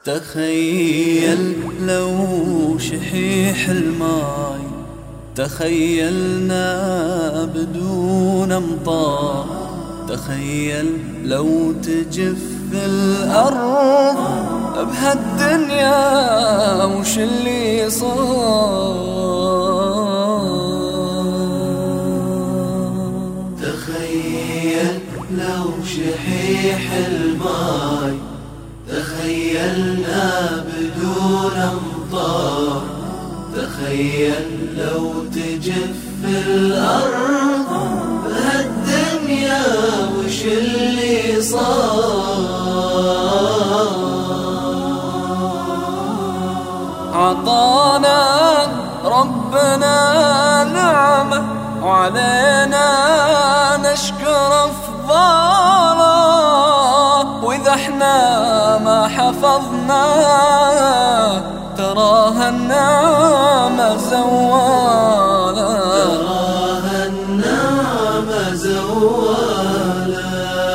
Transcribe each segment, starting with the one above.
تخيل لو شحيح الماي تخيلنا بدون امطار. تخيل لو تجف الأرض بهالدنيا وش اللي صار. تخيل لو شحيح الماي تخيلنا بدون امطار. تخيل لو تجف الأرض بهالدنيا وش اللي صار. عطانا ربنا نعمة وعلينا نشكر أفضاله، وإذا احنا ما حفظنا تراها النعمة زوالة. تراها النعمة زوالة.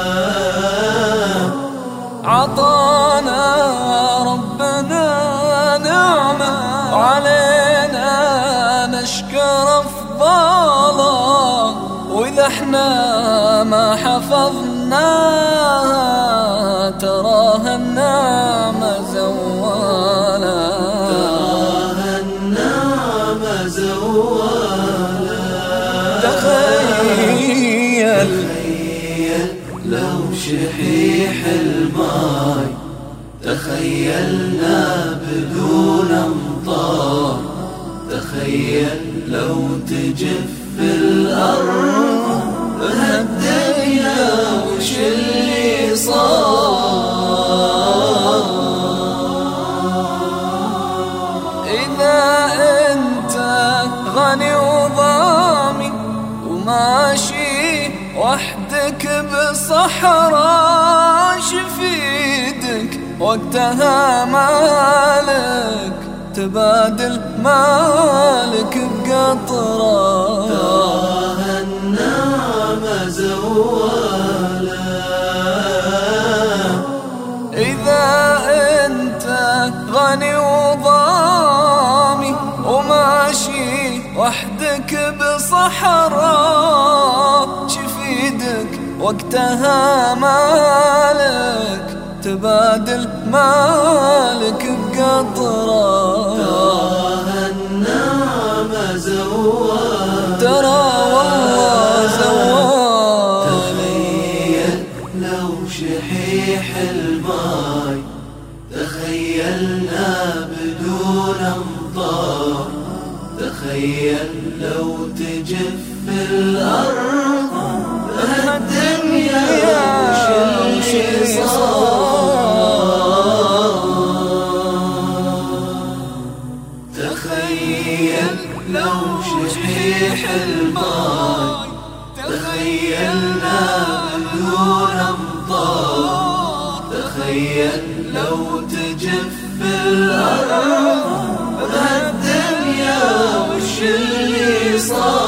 عطانا ربنا نعمة وعلينا نشكر أفضاله، وإذا احنا ما حفظناها تراها النعمة زوالة. تراها النعمة زوالة. تخيل لو شحيح الماي تخيلنا بدون امطار. تخيل لو تجف الأرض بهالدنيا وش اللي صار. إذا أنت غني وضامي وماشي وحدك بصحراء شفيدك وقتها مالك تبادل مالك بقطرة. تراها النعمة زوالة. إذا أنت غني وضامي وماشي وحدك بصحراء شفيدك وقتها مالك تبادل مالك بقطرة. تراها النعمة زوالة. ترى والله زوال. تخيل لو شحيح الماي تخيلنا بدون امطار. تخيل لو تجف الأرض بهالدنيا وش اللي صار. تخيل لو شحيح الماي تخيلنا بدون امطار. تخيل لو تجف الأرض بهالدنيا وش اللي صار.